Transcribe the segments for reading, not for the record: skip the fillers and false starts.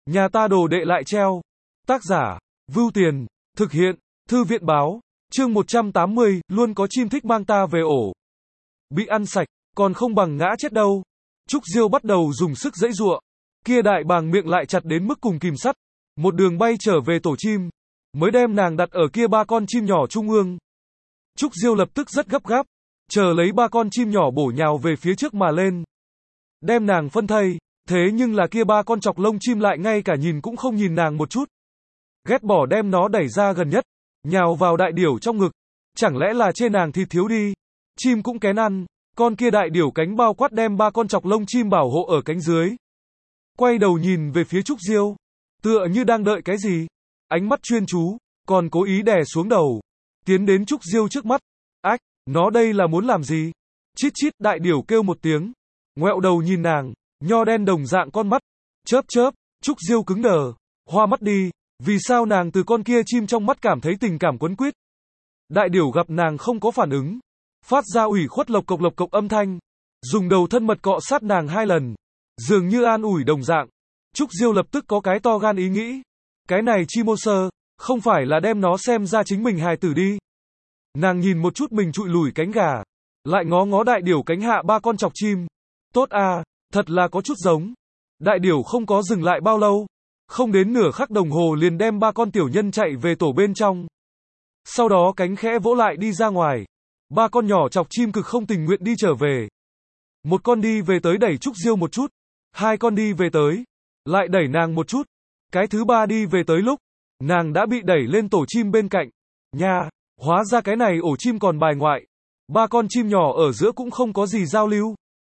Nhà ta đồ đệ lại treo. Tác giả, Vưu Tiền, thực hiện, Thư viện báo, chương 180, luôn có chim thích mang ta về ổ. Bị ăn sạch, còn không bằng ngã chết đâu. Trúc Diêu bắt đầu dùng sức giãy giụa. Kia đại bàng miệng lại chặt đến mức cùng kìm sắt. Một đường bay trở về tổ chim, mới đem nàng đặt ở kia ba con chim nhỏ trung ương. Trúc Diêu lập tức rất gấp gáp, chờ lấy ba con chim nhỏ bổ nhào về phía trước mà lên. Đem nàng phân thây, thế nhưng là kia ba con chọc lông chim lại ngay cả nhìn cũng không nhìn nàng một chút. Ghét bỏ đem nó đẩy ra gần nhất, nhào vào đại điểu trong ngực. Chẳng lẽ là trên nàng thịt thiếu đi? Chim cũng kén ăn, con kia đại điểu cánh bao quát đem ba con chọc lông chim bảo hộ ở cánh dưới. Quay đầu nhìn về phía Trúc Diêu, tựa như đang đợi cái gì, ánh mắt chuyên chú, còn cố ý đè xuống đầu, tiến đến Trúc Diêu trước mắt. Ách, nó đây là muốn làm gì? Chít chít, đại điểu kêu một tiếng, ngoẹo đầu nhìn nàng, nho đen đồng dạng con mắt, chớp chớp. Trúc Diêu cứng đờ, hoa mắt đi, vì sao nàng từ con kia chim trong mắt cảm thấy tình cảm quấn quýt. Đại điểu gặp nàng không có phản ứng, phát ra ủy khuất lộc cộc âm thanh, dùng đầu thân mật cọ sát nàng 2 lần, dường như an ủi đồng dạng. Trúc Diêu lập tức có cái to gan ý nghĩ, cái này chim ô sơ, không phải là đem nó xem ra chính mình hài tử đi. Nàng nhìn một chút mình trụi lủi cánh gà, lại ngó ngó đại điểu cánh hạ ba con chọc chim. Tốt à, thật là có chút giống. Đại điểu không có dừng lại bao lâu, không đến nửa khắc đồng hồ liền đem ba con tiểu nhân chạy về tổ bên trong. Sau đó cánh khẽ vỗ lại đi ra ngoài. Ba con nhỏ chọc chim cực không tình nguyện đi trở về. Một con đi về tới đẩy Trúc Diêu một chút, 2 con đi về tới, lại đẩy nàng một chút. Cái thứ 3 đi về tới lúc, nàng đã bị đẩy lên tổ chim bên cạnh. Nha, hóa ra cái này ổ chim còn bài ngoại. Ba con chim nhỏ ở giữa cũng không có gì giao lưu.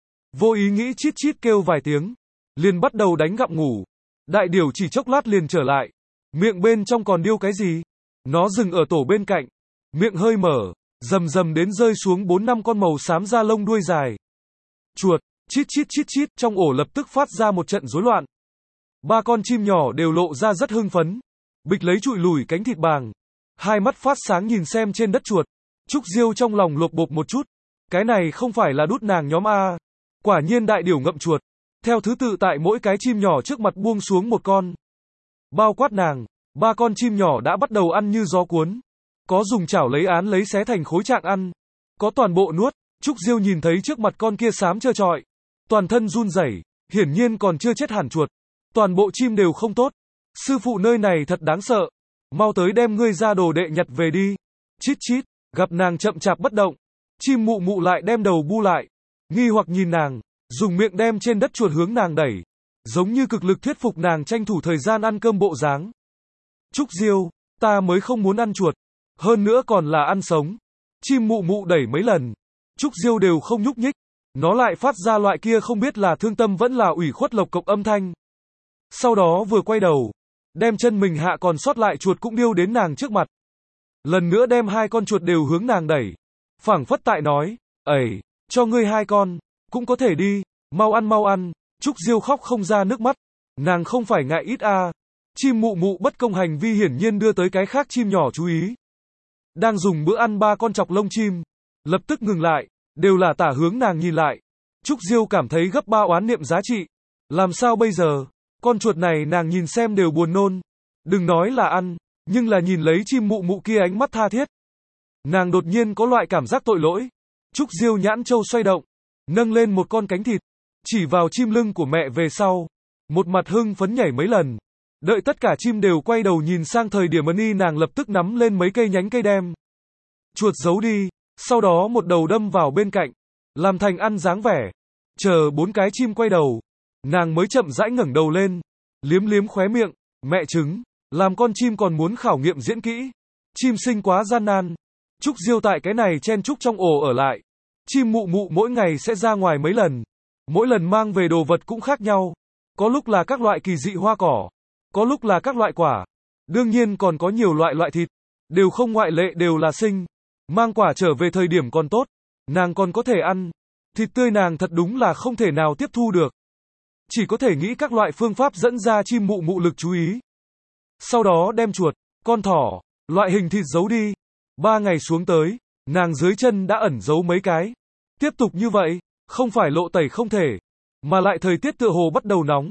Vô ý nghĩ chít chít kêu vài tiếng, liền bắt đầu đánh gặm ngủ. Đại điểu chỉ chốc lát liền trở lại, miệng bên trong còn điêu cái gì? Nó dừng ở tổ bên cạnh, miệng hơi mở, rầm rầm đến rơi xuống 4-5 con màu xám da lông đuôi dài. Chuột, chít chít, trong ổ lập tức phát ra một trận rối loạn. Ba con chim nhỏ đều lộ ra rất hưng phấn, bịch lấy trụi lủi cánh thịt bàng, hai mắt phát sáng nhìn xem trên đất chuột. Trúc Diêu trong lòng lột bột một chút, cái này không phải là đút nàng nhóm A. Quả nhiên đại điểu ngậm chuột, theo thứ tự tại mỗi cái chim nhỏ trước mặt buông xuống một con. Bao quát nàng, ba con chim nhỏ đã bắt đầu ăn như gió cuốn. Có dùng chảo lấy án lấy xé thành khối trạng ăn, có toàn bộ nuốt. Trúc Diêu nhìn thấy trước mặt con kia xám trơ trọi, toàn thân run rẩy, hiển nhiên còn chưa chết hẳn chuột. Toàn bộ chim đều không tốt. Sư phụ nơi này thật đáng sợ. Mau tới đem ngươi ra đồ đệ nhặt về đi. Chít chít, gặp nàng chậm chạp bất động, chim mụ mụ lại đem đầu bu lại, nghi hoặc nhìn nàng, dùng miệng đem trên đất chuột hướng nàng đẩy, giống như cực lực thuyết phục nàng tranh thủ thời gian ăn cơm bộ dáng. Trúc Diêu, ta mới không muốn ăn chuột, hơn nữa còn là ăn sống. Chim mụ mụ đẩy mấy lần, Trúc Diêu đều không nhúc nhích, nó lại phát ra loại kia không biết là thương tâm vẫn là ủy khuất lộc cộc âm thanh. Sau đó vừa quay đầu, đem chân mình hạ còn sót lại chuột cũng điêu đến nàng trước mặt. Lần nữa đem 2 con chuột đều hướng nàng đẩy, phảng phất tại nói, ẩy, cho ngươi 2 con, cũng có thể đi, mau ăn mau ăn. Trúc Diêu khóc không ra nước mắt, nàng không phải ngại ít a. Chim mụ mụ bất công hành vi hiển nhiên đưa tới cái khác chim nhỏ chú ý. Đang dùng bữa ăn 3 con chọc lông chim, lập tức ngừng lại, đều là tả hướng nàng nhìn lại. Trúc Diêu cảm thấy gấp 3 oán niệm giá trị. Làm sao bây giờ? Con chuột này nàng nhìn xem đều buồn nôn. Đừng nói là ăn, nhưng là nhìn lấy chim mụ mụ kia ánh mắt tha thiết. Nàng đột nhiên có loại cảm giác tội lỗi. Trúc Diêu nhãn châu xoay động, nâng lên một con cánh thịt, chỉ vào chim lưng của mẹ về sau, một mặt hưng phấn nhảy mấy lần. Đợi tất cả chim đều quay đầu nhìn sang thời điểm Ân nàng lập tức nắm lên mấy cây nhánh cây đem chuột giấu đi, sau đó một đầu đâm vào bên cạnh, làm thành ăn dáng vẻ. Chờ 4 cái chim quay đầu, nàng mới chậm rãi ngẩng đầu lên, liếm liếm khóe miệng, mẹ trứng, làm con chim còn muốn khảo nghiệm diễn kỹ. Chim sinh quá gian nan. Trúc Diêu tại cái này chen chúc trong ổ ở lại. Chim mụ mụ mỗi ngày sẽ ra ngoài mấy lần, mỗi lần mang về đồ vật cũng khác nhau. Có lúc là các loại kỳ dị hoa cỏ, có lúc là các loại quả, đương nhiên còn có nhiều loại thịt, đều không ngoại lệ đều là sinh. Mang quả trở về thời điểm còn tốt, nàng còn có thể ăn. Thịt tươi nàng thật đúng là không thể nào tiếp thu được, chỉ có thể nghĩ các loại phương pháp dẫn ra chim mụ mụ lực chú ý. Sau đó đem chuột, con thỏ, loại hình thịt giấu đi. 3 ngày xuống tới, nàng dưới chân đã ẩn giấu mấy cái. Tiếp tục như vậy, không phải lộ tẩy không thể, mà lại thời tiết tựa hồ bắt đầu nóng.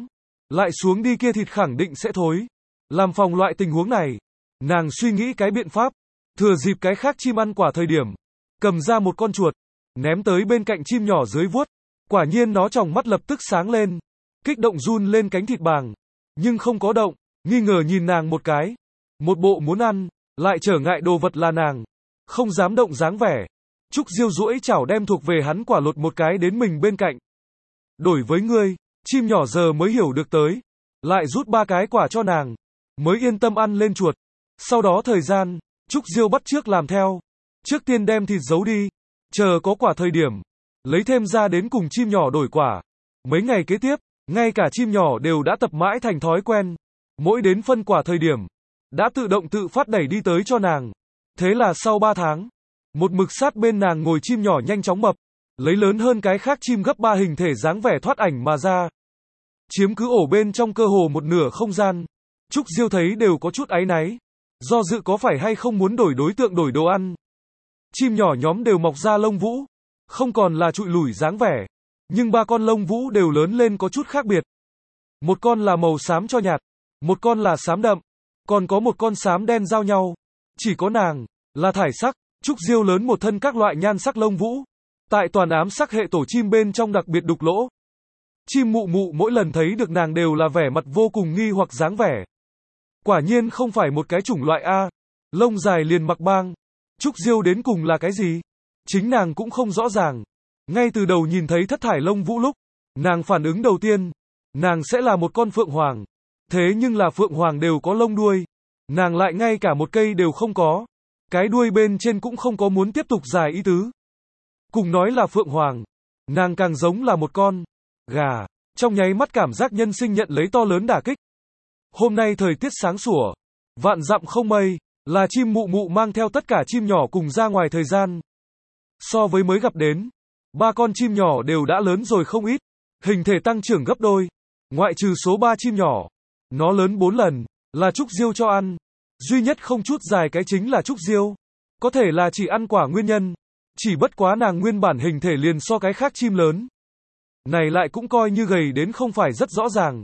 lại xuống đi kia thịt khẳng định sẽ thối. Làm phòng loại tình huống này, nàng suy nghĩ cái biện pháp, thừa dịp cái khác chim ăn quả thời điểm, cầm ra một con chuột, ném tới bên cạnh chim nhỏ dưới vuốt. Quả nhiên nó tròng mắt lập tức sáng lên, kích động run lên cánh thịt bàng, nhưng không có động, nghi ngờ nhìn nàng một cái. Một bộ muốn ăn, lại trở ngại đồ vật là nàng, không dám động dáng vẻ. Trúc Diêu duỗi chảo đem thuộc về hắn quả lột một cái đến mình bên cạnh. Đổi với ngươi, chim nhỏ giờ mới hiểu được tới, lại rút 3 cái quả cho nàng, mới yên tâm ăn lên chuột. Sau đó thời gian, Trúc Diêu bắt chước làm theo. Trước tiên đem thịt giấu đi, chờ có quả thời điểm, lấy thêm ra đến cùng chim nhỏ đổi quả. Mấy ngày kế tiếp, ngay cả chim nhỏ đều đã tập mãi thành thói quen. Mỗi đến phân quả thời điểm, đã tự động tự phát đẩy đi tới cho nàng. Thế là sau 3 tháng, một mực sát bên nàng ngồi chim nhỏ nhanh chóng mập, lấy lớn hơn cái khác chim gấp 3 hình thể dáng vẻ thoát ảnh mà ra. Chiếm cứ ổ bên trong cơ hồ một nửa không gian. Trúc Diêu thấy đều có chút áy náy, do dự có phải hay không muốn đổi đối tượng đổi đồ ăn. Chim nhỏ nhóm đều mọc ra lông vũ, không còn là trụi lủi dáng vẻ, nhưng 3 con lông vũ đều lớn lên có chút khác biệt. Một con là màu xám cho nhạt, một con là xám đậm, còn có một con xám đen giao nhau. Chỉ có nàng là thải sắc. Trúc Diêu lớn một thân các loại nhan sắc lông vũ, tại toàn ám sắc hệ tổ chim bên trong đặc biệt đục lỗ. Chim mụ mụ mỗi lần thấy được nàng đều là vẻ mặt vô cùng nghi hoặc dáng vẻ. Quả nhiên không phải một cái chủng loại A, lông dài liền mặc bang. Trúc Diêu đến cùng là cái gì? Chính nàng cũng không rõ ràng. Ngay từ đầu nhìn thấy thất thải lông vũ lúc, nàng phản ứng đầu tiên, nàng sẽ là một con phượng hoàng. Thế nhưng là phượng hoàng đều có lông đuôi, nàng lại ngay cả một cây đều không có. Cái đuôi bên trên cũng không có muốn tiếp tục dài ý tứ. Cùng nói là phượng hoàng, nàng càng giống là một con gà. Trong nháy mắt cảm giác nhân sinh nhận lấy to lớn đả kích. Hôm nay thời tiết sáng sủa, vạn dặm không mây, là chim mụ mụ mang theo tất cả chim nhỏ cùng ra ngoài thời gian. So với mới gặp đến, 3 con chim nhỏ đều đã lớn rồi không ít, hình thể tăng trưởng gấp đôi. Ngoại trừ số 3 chim nhỏ, nó lớn 4 lần, là Trúc Diêu cho ăn. Duy nhất không chút dài cái chính là Trúc Diêu. Có thể là chỉ ăn quả nguyên nhân. Chỉ bất quá nàng nguyên bản hình thể liền so cái khác chim lớn. Này lại cũng coi như gầy đến không phải rất rõ ràng.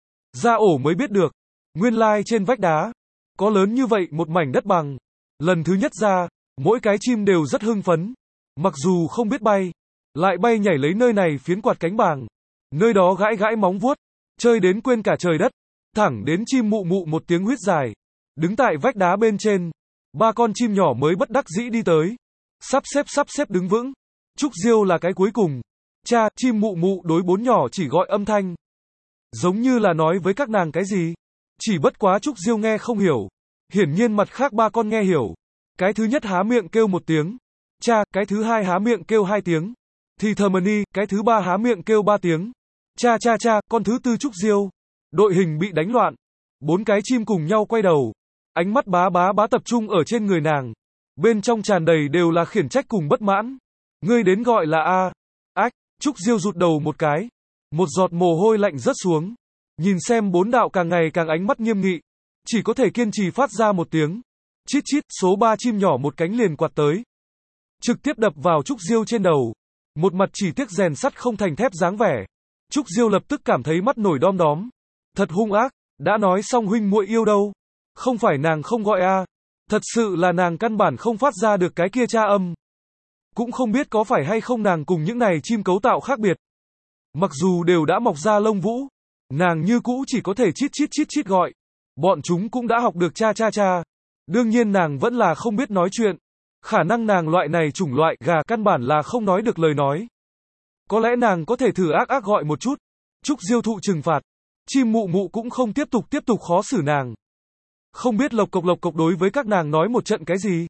Ra ổ mới biết được. Nguyên lai trên vách đá, có lớn như vậy một mảnh đất bằng. Lần thứ nhất ra, mỗi cái chim đều rất hưng phấn. Mặc dù không biết bay, lại bay nhảy lấy nơi này phiến quạt cánh bàng. Nơi đó gãi gãi móng vuốt, chơi đến quên cả trời đất. Thẳng đến chim mụ mụ một tiếng huýt dài. Đứng tại vách đá bên trên, 3 con chim nhỏ mới bất đắc dĩ đi tới. Sắp xếp đứng vững. Trúc Diêu là cái cuối cùng. Cha, chim mụ mụ đối 4 nhỏ chỉ gọi âm thanh. Giống như là nói với các nàng cái gì. Chỉ bất quá Trúc Diêu nghe không hiểu. Hiển nhiên mặt khác 3 con nghe hiểu. Cái thứ nhất há miệng kêu 1 tiếng. Cha, cái thứ hai há miệng kêu 2 tiếng. Thì Thermony, cái thứ 3 há miệng kêu 3 tiếng. Cha, con thứ tư Trúc Diêu. Đội hình bị đánh loạn. 4 cái chim cùng nhau quay đầu. Ánh mắt bá tập trung ở trên người nàng. Bên trong tràn đầy đều là khiển trách cùng bất mãn. Ngươi đến gọi là A. Ách, Trúc Diêu rụt đầu một cái. Một giọt mồ hôi lạnh rớt xuống. Nhìn xem 4 đạo càng ngày càng ánh mắt nghiêm nghị. Chỉ có thể kiên trì phát ra một tiếng. Chít chít, số 3 chim nhỏ một cánh liền quạt tới. Trực tiếp đập vào Trúc Diêu trên đầu. Một mặt chỉ tiếc rèn sắt không thành thép dáng vẻ. Trúc Diêu lập tức cảm thấy mắt nổi đom đóm. Thật hung ác, đã nói xong huynh muội yêu đâu. Không phải nàng không gọi A. Thật sự là nàng căn bản không phát ra được cái kia tra âm. Cũng không biết có phải hay không nàng cùng những này chim cấu tạo khác biệt. Mặc dù đều đã mọc ra lông vũ, nàng như cũ chỉ có thể chít gọi. Bọn chúng cũng đã học được cha. Đương nhiên nàng vẫn là không biết nói chuyện. Khả năng nàng loại này chủng loại gà căn bản là không nói được lời nói. Có lẽ nàng có thể thử ác gọi một chút. Trúc Diêu thụ trừng phạt. Chim mụ mụ cũng không tiếp tục khó xử nàng. Không biết lộc cộc đối với các nàng nói một trận cái gì.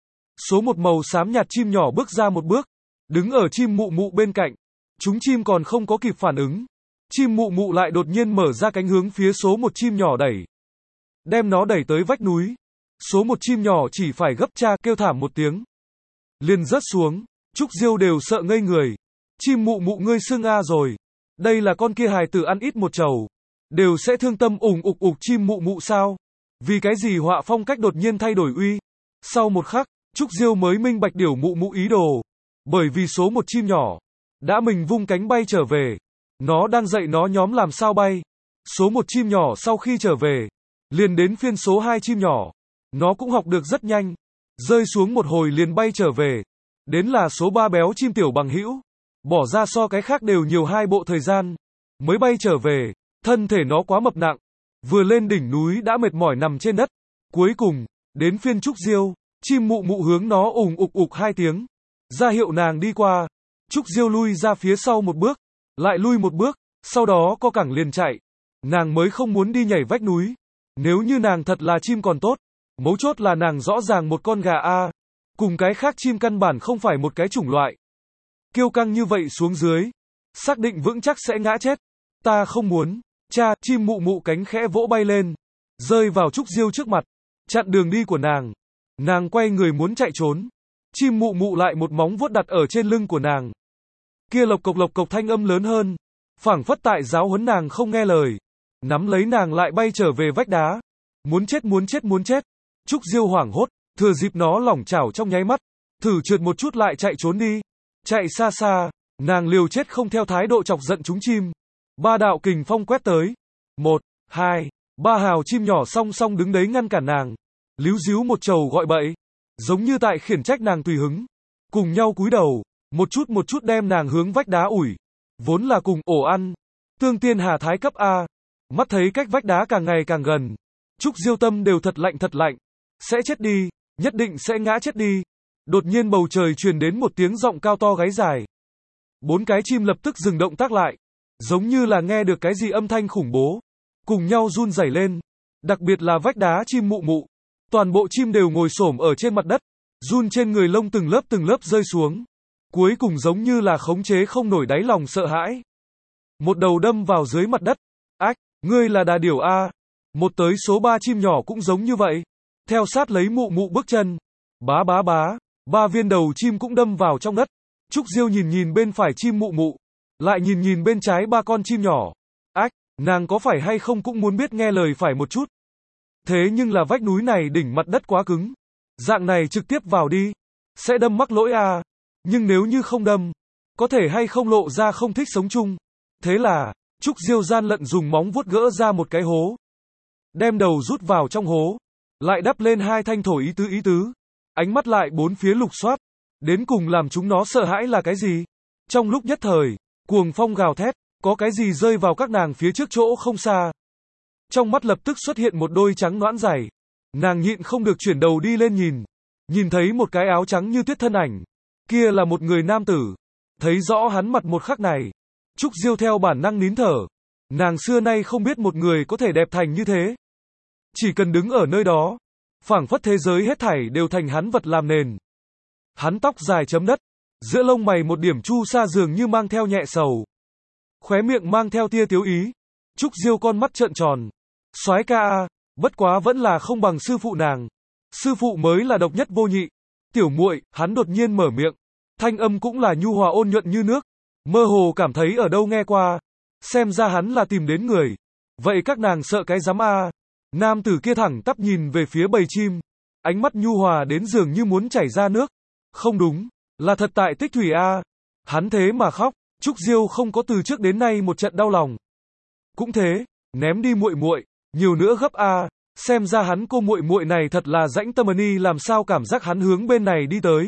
Số 1 màu xám nhạt chim nhỏ bước ra một bước, đứng ở chim mụ mụ bên cạnh. Chúng chim còn không có kịp phản ứng. Chim mụ mụ lại đột nhiên mở ra cánh hướng phía số 1 chim nhỏ đẩy. Đem nó đẩy tới vách núi. Số 1 chim nhỏ chỉ phải gấp cha kêu thảm một tiếng. Liền rớt xuống. Trúc Diêu đều sợ ngây người. Chim mụ mụ ngươi xưng A rồi. Đây là con kia hài tử ăn ít một chầu. Đều sẽ thương tâm ục chim mụ mụ sao? Vì cái gì họa phong cách đột nhiên thay đổi uy? Sau một khắc, Trúc Diêu mới minh bạch điểu mụ mụ ý đồ. Bởi vì số 1 chim nhỏ đã mình vung cánh bay trở về. Nó đang dạy nó nhóm làm sao bay. Số 1 chim nhỏ sau khi trở về, liền đến phiên số 2 chim nhỏ. Nó cũng học được rất nhanh, rơi xuống một hồi liền bay trở về. Đến là số 3 béo chim tiểu bằng hữu, bỏ ra so cái khác đều nhiều 2 bộ thời gian, mới bay trở về, thân thể nó quá mập nặng, vừa lên đỉnh núi đã mệt mỏi nằm trên đất. Cuối cùng, đến phiên Trúc Diêu, chim mụ mụ hướng nó ùng ục ục 2 tiếng, ra hiệu nàng đi qua. Trúc Diêu lui ra phía sau một bước, lại lui một bước, sau đó co cẳng liền chạy. Nàng mới không muốn đi nhảy vách núi. Nếu như nàng thật là chim còn tốt, mấu chốt là nàng rõ ràng một con gà a, cùng cái khác chim căn bản không phải một cái chủng loại. Kiêu căng như vậy xuống dưới, xác định vững chắc sẽ ngã chết. Ta không muốn. Cha, chim mụ mụ cánh khẽ vỗ bay lên, rơi vào Trúc Diêu trước mặt, chặn đường đi của nàng. Nàng quay người muốn chạy trốn. Chim mụ mụ lại một móng vuốt đặt ở trên lưng của nàng. Kia lộc cộc thanh âm lớn hơn, phảng phất tại giáo huấn nàng không nghe lời. Nắm lấy nàng lại bay trở về vách đá. Muốn chết muốn chết muốn chết. Trúc Diêu hoảng hốt, thừa dịp nó lỏng chảo trong nháy mắt, thử trượt một chút lại chạy trốn đi. Chạy xa xa, nàng liều chết không theo thái độ chọc giận chúng chim. 3 đạo kình phong quét tới. 1, 2, 3 hào chim nhỏ song song đứng đấy ngăn cản nàng. Líu díu một trầu gọi bậy, giống như tại khiển trách nàng tùy hứng. Cùng nhau cúi đầu, một chút đem nàng hướng vách đá ủi. Vốn là cùng ổ ăn. Tương tiên hà thái cấp A. Mắt thấy cách vách đá càng ngày càng gần. Trúc Diêu tâm đều thật lạnh. Sẽ chết đi, nhất định sẽ ngã chết đi. Đột nhiên bầu trời truyền đến một tiếng giọng cao to gáy dài. 4 cái chim lập tức dừng động tác lại. Giống như là nghe được cái gì âm thanh khủng bố. Cùng nhau run rẩy lên. Đặc biệt là vách đá chim mụ mụ. Toàn bộ chim đều ngồi xổm ở trên mặt đất. Run trên người lông từng lớp rơi xuống. Cuối cùng giống như là khống chế không nổi đáy lòng sợ hãi. Một đầu đâm vào dưới mặt đất. Ách, ngươi là đà điểu A. Một tới số 3 chim nhỏ cũng giống như vậy. Theo sát lấy mụ mụ bước chân. Bá. 3 viên đầu chim cũng đâm vào trong đất. Trúc Diêu nhìn bên phải chim mụ mụ. Lại nhìn bên trái 3 con chim nhỏ. Ách, nàng có phải hay không cũng muốn biết nghe lời phải một chút. Thế nhưng là vách núi này đỉnh mặt đất quá cứng. Dạng này trực tiếp vào đi. Sẽ đâm mắc lỗi a. Nhưng nếu như không đâm, có thể hay không lộ ra không thích sống chung. Thế là, Trúc Diêu gian lận dùng móng vuốt gỡ ra một cái hố. Đem đầu rút vào trong hố. Lại đắp lên 2 thanh thổi ý tứ. Ánh mắt lại 4 phía lục soát. Đến cùng làm chúng nó sợ hãi là cái gì? Trong lúc nhất thời, cuồng phong gào thét, có cái gì rơi vào các nàng phía trước chỗ không xa. Trong mắt lập tức xuất hiện một đôi trắng nõn dày. Nàng nhịn không được chuyển đầu đi lên nhìn. Nhìn thấy một cái áo trắng như tuyết thân ảnh. Kia là một người nam tử. Thấy rõ hắn mặt một khắc này. Trúc Diêu theo bản năng nín thở. Nàng xưa nay không biết một người có thể đẹp thành như thế. Chỉ cần đứng ở nơi đó, phảng phất thế giới hết thảy đều thành hắn vật làm nền. Hắn tóc dài chấm đất, giữa lông mày một điểm chu sa dường như mang theo nhẹ sầu. Khóe miệng mang theo tia tiếu ý. Trúc Diêu con mắt trợn tròn. Soái ca a, bất quá vẫn là không bằng sư phụ nàng. Sư phụ mới là độc nhất vô nhị. Tiểu muội, hắn đột nhiên mở miệng. Thanh âm cũng là nhu hòa ôn nhuận như nước. Mơ hồ cảm thấy ở đâu nghe qua. Xem ra hắn là tìm đến người. Vậy các nàng sợ cái giám a? Nam tử kia thẳng tắp nhìn về phía bầy chim. Ánh mắt nhu hòa đến dường như muốn chảy ra nước. Không đúng, là thật tại tích thủy a. Hắn thế mà khóc. Trúc Diêu không có từ trước đến nay một trận đau lòng. Cũng thế, ném đi muội muội, nhiều nữa gấp a. Xem ra hắn cô muội muội này thật là rãnh tâm ni, làm sao cảm giác hắn hướng bên này đi tới.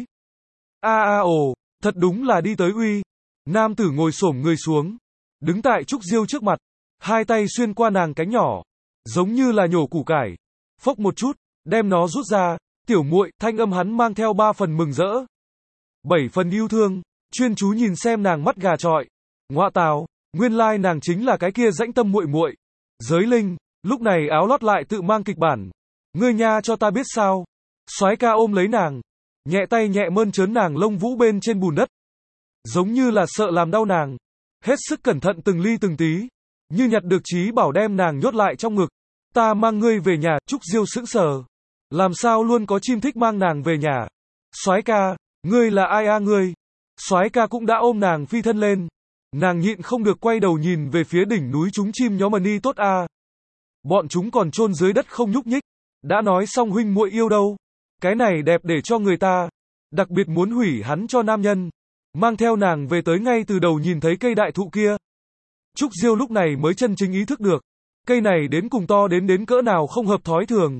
Ồ, thật đúng là đi tới uy. Nam tử ngồi xổm người xuống, đứng tại Trúc Diêu trước mặt, 2 tay xuyên qua nàng cánh nhỏ, giống như là nhổ củ cải. Phốc một chút, đem nó rút ra. Tiểu muội, thanh âm hắn mang theo 3 phần mừng rỡ, 7 phần yêu thương, chuyên chú nhìn xem nàng mắt gà trọi. Ngoạ tào, nguyên lai nàng chính là cái kia rãnh tâm muội muội. Giới linh, lúc này áo lót lại tự mang kịch bản. Ngươi nha cho ta biết sao? Soái ca ôm lấy nàng, nhẹ tay nhẹ mơn trớn nàng lông vũ bên trên bùn đất, giống như là sợ làm đau nàng, hết sức cẩn thận từng ly từng tí, như nhặt được trí bảo đem nàng nhốt lại trong ngực. Ta mang ngươi về nhà. Trúc Diêu sững sờ. Làm sao luôn có chim thích mang nàng về nhà? Soái ca, ngươi là ai a ngươi? Soái ca cũng đã ôm nàng phi thân lên. Nàng nhịn không được quay đầu nhìn về phía đỉnh núi chúng chim nhóm ni tốt a. Bọn chúng còn chôn dưới đất không nhúc nhích. Đã nói xong huynh muội yêu đâu. Cái này đẹp để cho người ta. Đặc biệt muốn hủy hắn cho nam nhân. Mang theo nàng về tới ngay từ đầu nhìn thấy cây đại thụ kia. Trúc Diêu lúc này mới chân chính ý thức được. Cây này đến cùng to đến cỡ nào không hợp thói thường.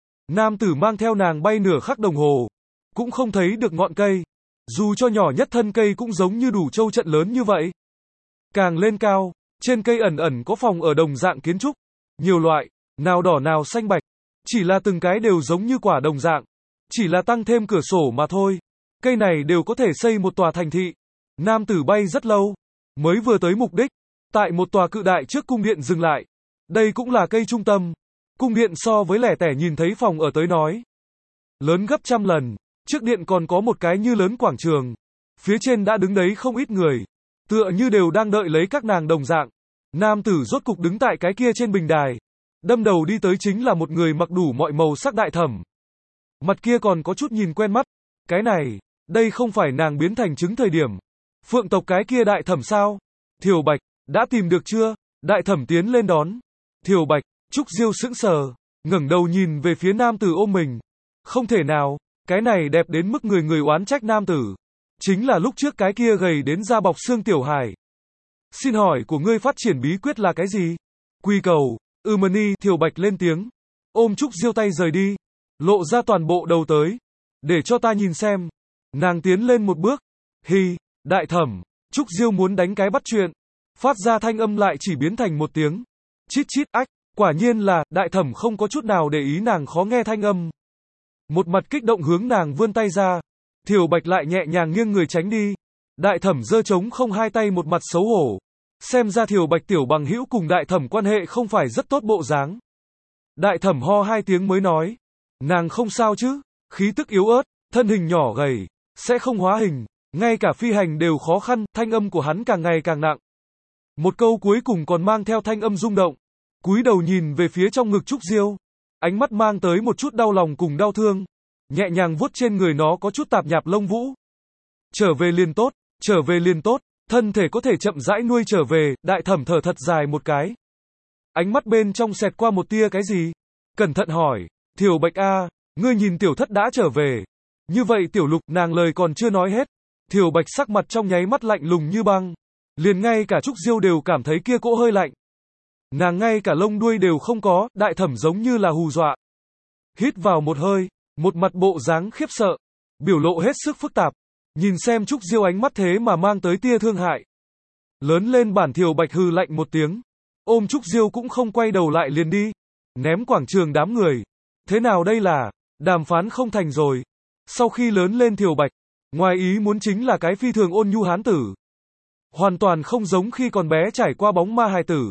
Nam tử mang theo nàng bay nửa khắc đồng hồ, cũng không thấy được ngọn cây. Dù cho nhỏ nhất thân cây cũng giống như đủ châu trận lớn như vậy. Càng lên cao, trên cây ẩn ẩn có phòng ở đồng dạng kiến trúc. Nhiều loại, nào đỏ nào xanh bạch. Chỉ là từng cái đều giống như quả đồng dạng. Chỉ là tăng thêm cửa sổ mà thôi. Cây này đều có thể xây một tòa thành thị. Nam tử bay rất lâu, mới vừa tới mục đích. Tại một tòa cự đại trước cung điện dừng lại. Đây cũng là cây trung tâm. Cung điện so với lẻ tẻ nhìn thấy phòng ở tới nói lớn gấp trăm lần. Trước điện còn có một cái như lớn quảng trường. Phía trên đã đứng đấy không ít người. Tựa như đều đang đợi lấy các nàng đồng dạng. Nam tử rốt cục đứng tại cái kia trên bình đài. Đâm đầu đi tới chính là một người mặc đủ mọi màu sắc đại thẩm. Mặt kia còn có chút nhìn quen mắt. Cái này, đây không phải nàng biến thành trứng thời điểm. Phượng tộc cái kia đại thẩm sao? Thiều Bạch, đã tìm được chưa? Đại thẩm tiến lên đón. Thiều Bạch, Trúc Diêu sững sờ, ngẩng đầu nhìn về phía nam tử ôm mình. Không thể nào, cái này đẹp đến mức người người oán trách nam tử. Chính là lúc trước cái kia gầy đến da bọc xương tiểu hài. Xin hỏi của ngươi phát triển bí quyết là cái gì? Quy cầu, Mani, Thiều Bạch lên tiếng. Ôm Trúc Diêu tay rời đi. Lộ ra toàn bộ đầu tới. Để cho ta nhìn xem. Nàng tiến lên một bước. Hi, đại thẩm, Trúc Diêu muốn đánh cái bắt chuyện. Phát ra thanh âm lại chỉ biến thành một tiếng. Chít chít ách, quả nhiên là, đại thẩm không có chút nào để ý nàng khó nghe thanh âm. Một mặt kích động hướng nàng vươn tay ra. Thiều Bạch lại nhẹ nhàng nghiêng người tránh đi. Đại thẩm giơ trống không hai tay một mặt xấu hổ. Xem ra Thiều Bạch tiểu bằng hữu cùng đại thẩm quan hệ không phải rất tốt bộ dáng. Đại thẩm ho hai tiếng mới nói. Nàng không sao chứ, khí tức yếu ớt, thân hình nhỏ gầy, sẽ không hóa hình, ngay cả phi hành đều khó khăn, thanh âm của hắn càng ngày càng nặng. Một câu cuối cùng còn mang theo thanh âm rung động. Cúi đầu nhìn về phía trong ngực Trúc Diêu. Ánh mắt mang tới một chút đau lòng cùng đau thương. Nhẹ nhàng vuốt trên người nó có chút tạp nhạp lông vũ. Trở về liền tốt, trở về liền tốt, thân thể có thể chậm rãi nuôi trở về, đại thẩm thở thật dài một cái. Ánh mắt bên trong xẹt qua một tia cái gì? Cẩn thận hỏi, Thiều Bạch a, ngươi nhìn tiểu thất đã trở về. Như vậy tiểu lục, nàng lời còn chưa nói hết. Thiều Bạch sắc mặt trong nháy mắt lạnh lùng như băng. Liền ngay cả Trúc Diêu đều cảm thấy kia cỗ hơi lạnh. Nàng ngay cả lông đuôi đều không có, đại thẩm giống như là hù dọa. Hít vào một hơi, một mặt bộ dáng khiếp sợ, biểu lộ hết sức phức tạp. Nhìn xem Trúc Diêu ánh mắt thế mà mang tới tia thương hại. Lớn lên bản Thiều Bạch hừ lạnh một tiếng. Ôm Trúc Diêu cũng không quay đầu lại liền đi. Ném quảng trường đám người. Thế nào đây là, đàm phán không thành rồi. Sau khi lớn lên Thiều Bạch, ngoài ý muốn chính là cái phi thường ôn nhu hán tử. Hoàn toàn không giống khi còn bé trải qua bóng ma hài tử.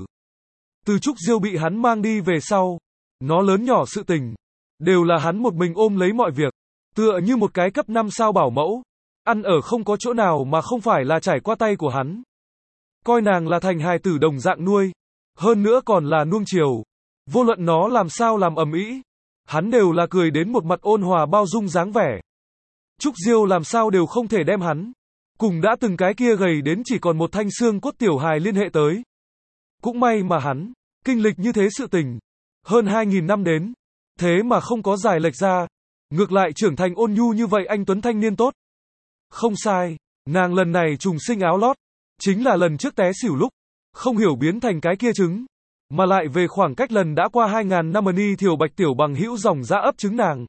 Từ Trúc Diêu bị hắn mang đi về sau, nó lớn nhỏ sự tình, đều là hắn một mình ôm lấy mọi việc, tựa như một cái cấp 5 sao bảo mẫu, ăn ở không có chỗ nào mà không phải là trải qua tay của hắn. Coi nàng là thành hài tử đồng dạng nuôi, hơn nữa còn là nuông chiều, vô luận nó làm sao làm ầm ĩ, hắn đều là cười đến một mặt ôn hòa bao dung dáng vẻ. Trúc Diêu làm sao đều không thể đem hắn cùng đã từng cái kia gầy đến chỉ còn một thanh xương cốt tiểu hài liên hệ tới. Cũng may mà hắn, kinh lịch như thế sự tình, hơn 2.000 năm đến, thế mà không có giải lệch ra, ngược lại trưởng thành ôn nhu như vậy anh tuấn thanh niên tốt. Không sai, nàng lần này trùng sinh áo lót, chính là lần trước té xỉu lúc, không hiểu biến thành cái kia trứng, mà lại về khoảng cách lần đã qua 2.000 năm Mani Thiều Bạch tiểu bằng hữu dòng dã ấp trứng nàng.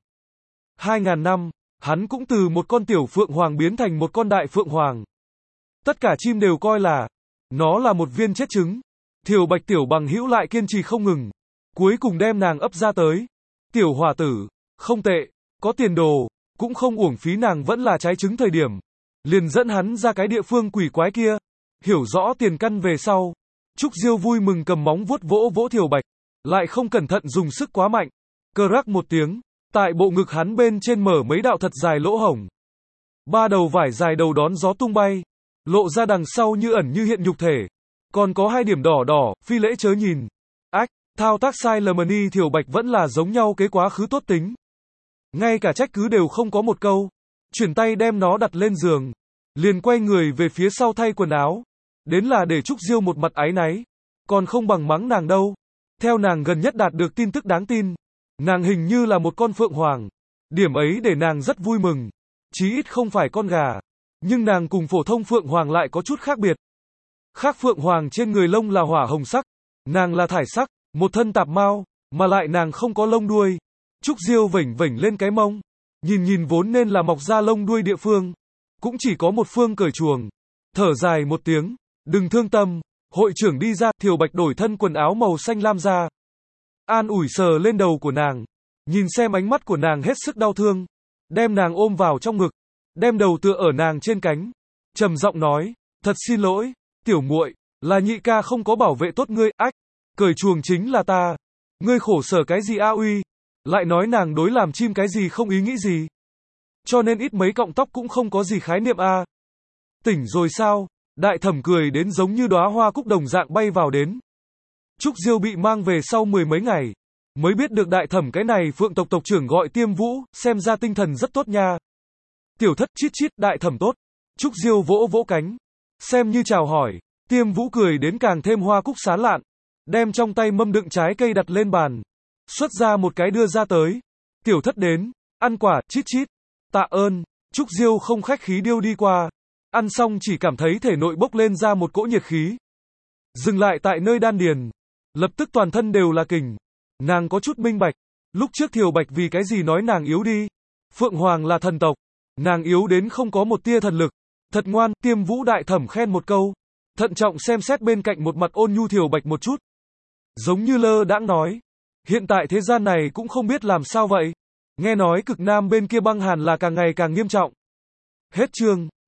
2.000 năm, hắn cũng từ một con tiểu phượng hoàng biến thành một con đại phượng hoàng. Tất cả chim đều coi là, nó là một viên chết trứng. Thiều Bạch tiểu bằng hữu lại kiên trì không ngừng, cuối cùng đem nàng ấp ra tới. Tiểu hòa tử, không tệ, có tiền đồ, cũng không uổng phí nàng vẫn là trái trứng thời điểm. Liền dẫn hắn ra cái địa phương quỷ quái kia, hiểu rõ tiền căn về sau. Trúc Diêu vui mừng cầm móng vuốt vỗ vỗ Thiều Bạch, lại không cẩn thận dùng sức quá mạnh. Cơ rắc một tiếng, tại bộ ngực hắn bên trên mở mấy đạo thật dài lỗ hổng. 3 đầu vải dài đầu đón gió tung bay, lộ ra đằng sau như ẩn như hiện nhục thể. Còn có 2 điểm đỏ đỏ, phi lễ chớ nhìn. Ách, thao tác sai lầm Mani Thiều Bạch vẫn là giống nhau cái quá khứ tốt tính. Ngay cả trách cứ đều không có một câu. Chuyển tay đem nó đặt lên giường. Liền quay người về phía sau thay quần áo. Đến là để Trúc Diêu một mặt áy náy. Còn không bằng mắng nàng đâu. Theo nàng gần nhất đạt được tin tức đáng tin. Nàng hình như là một con phượng hoàng. Điểm ấy để nàng rất vui mừng. Chí ít không phải con gà. Nhưng nàng cùng phổ thông phượng hoàng lại có chút khác biệt. Khác phượng hoàng trên người lông là hỏa hồng sắc, nàng là thải sắc, một thân tạp mao, mà lại nàng không có lông đuôi. Trúc Diêu vểnh vểnh lên cái mông, nhìn nhìn vốn nên là mọc ra lông đuôi địa phương, cũng chỉ có một phương cởi chuồng, thở dài một tiếng, đừng thương tâm, hội trưởng đi ra, Thiều Bạch đổi thân quần áo màu xanh lam ra, an ủi sờ lên đầu của nàng, nhìn xem ánh mắt của nàng hết sức đau thương, đem nàng ôm vào trong ngực, đem đầu tựa ở nàng trên cánh, trầm giọng nói, thật xin lỗi, tiểu muội, là nhị ca không có bảo vệ tốt ngươi, ách, cởi chuồng chính là ta, ngươi khổ sở cái gì a uy, lại nói nàng đối làm chim cái gì không ý nghĩ gì, cho nên ít mấy cọng tóc cũng không có gì khái niệm a. Tỉnh rồi sao? Đại thẩm cười đến giống như đóa hoa cúc đồng dạng bay vào đến. Trúc Diêu bị mang về sau 10 mấy ngày, mới biết được đại thẩm cái này Phượng tộc tộc trưởng gọi Tiêm Vũ, xem ra tinh thần rất tốt nha. Tiểu thất chít chít, đại thẩm tốt. Trúc Diêu vỗ vỗ cánh, xem như chào hỏi, Tiêm Vũ cười đến càng thêm hoa cúc sán lạn, đem trong tay mâm đựng trái cây đặt lên bàn, xuất ra một cái đưa ra tới. Tiểu thất đến, ăn quả, chít chít. Tạ ơn, Trúc Diêu không khách khí điêu đi qua. Ăn xong chỉ cảm thấy thể nội bốc lên ra một cỗ nhiệt khí. Dừng lại tại nơi đan điền. Lập tức toàn thân đều là kình. Nàng có chút minh bạch. Lúc trước Thiều Bạch vì cái gì nói nàng yếu đi. Phượng Hoàng là thần tộc. Nàng yếu đến không có một tia thần lực. Thật ngoan, Tiêm Vũ đại thẩm khen một câu. Thận trọng xem xét bên cạnh một mặt ôn nhu Thiều Bạch một chút. Giống như lơ đãng nói. Hiện tại thế gian này cũng không biết làm sao vậy. Nghe nói cực nam bên kia băng hàn là càng ngày càng nghiêm trọng. Hết chương.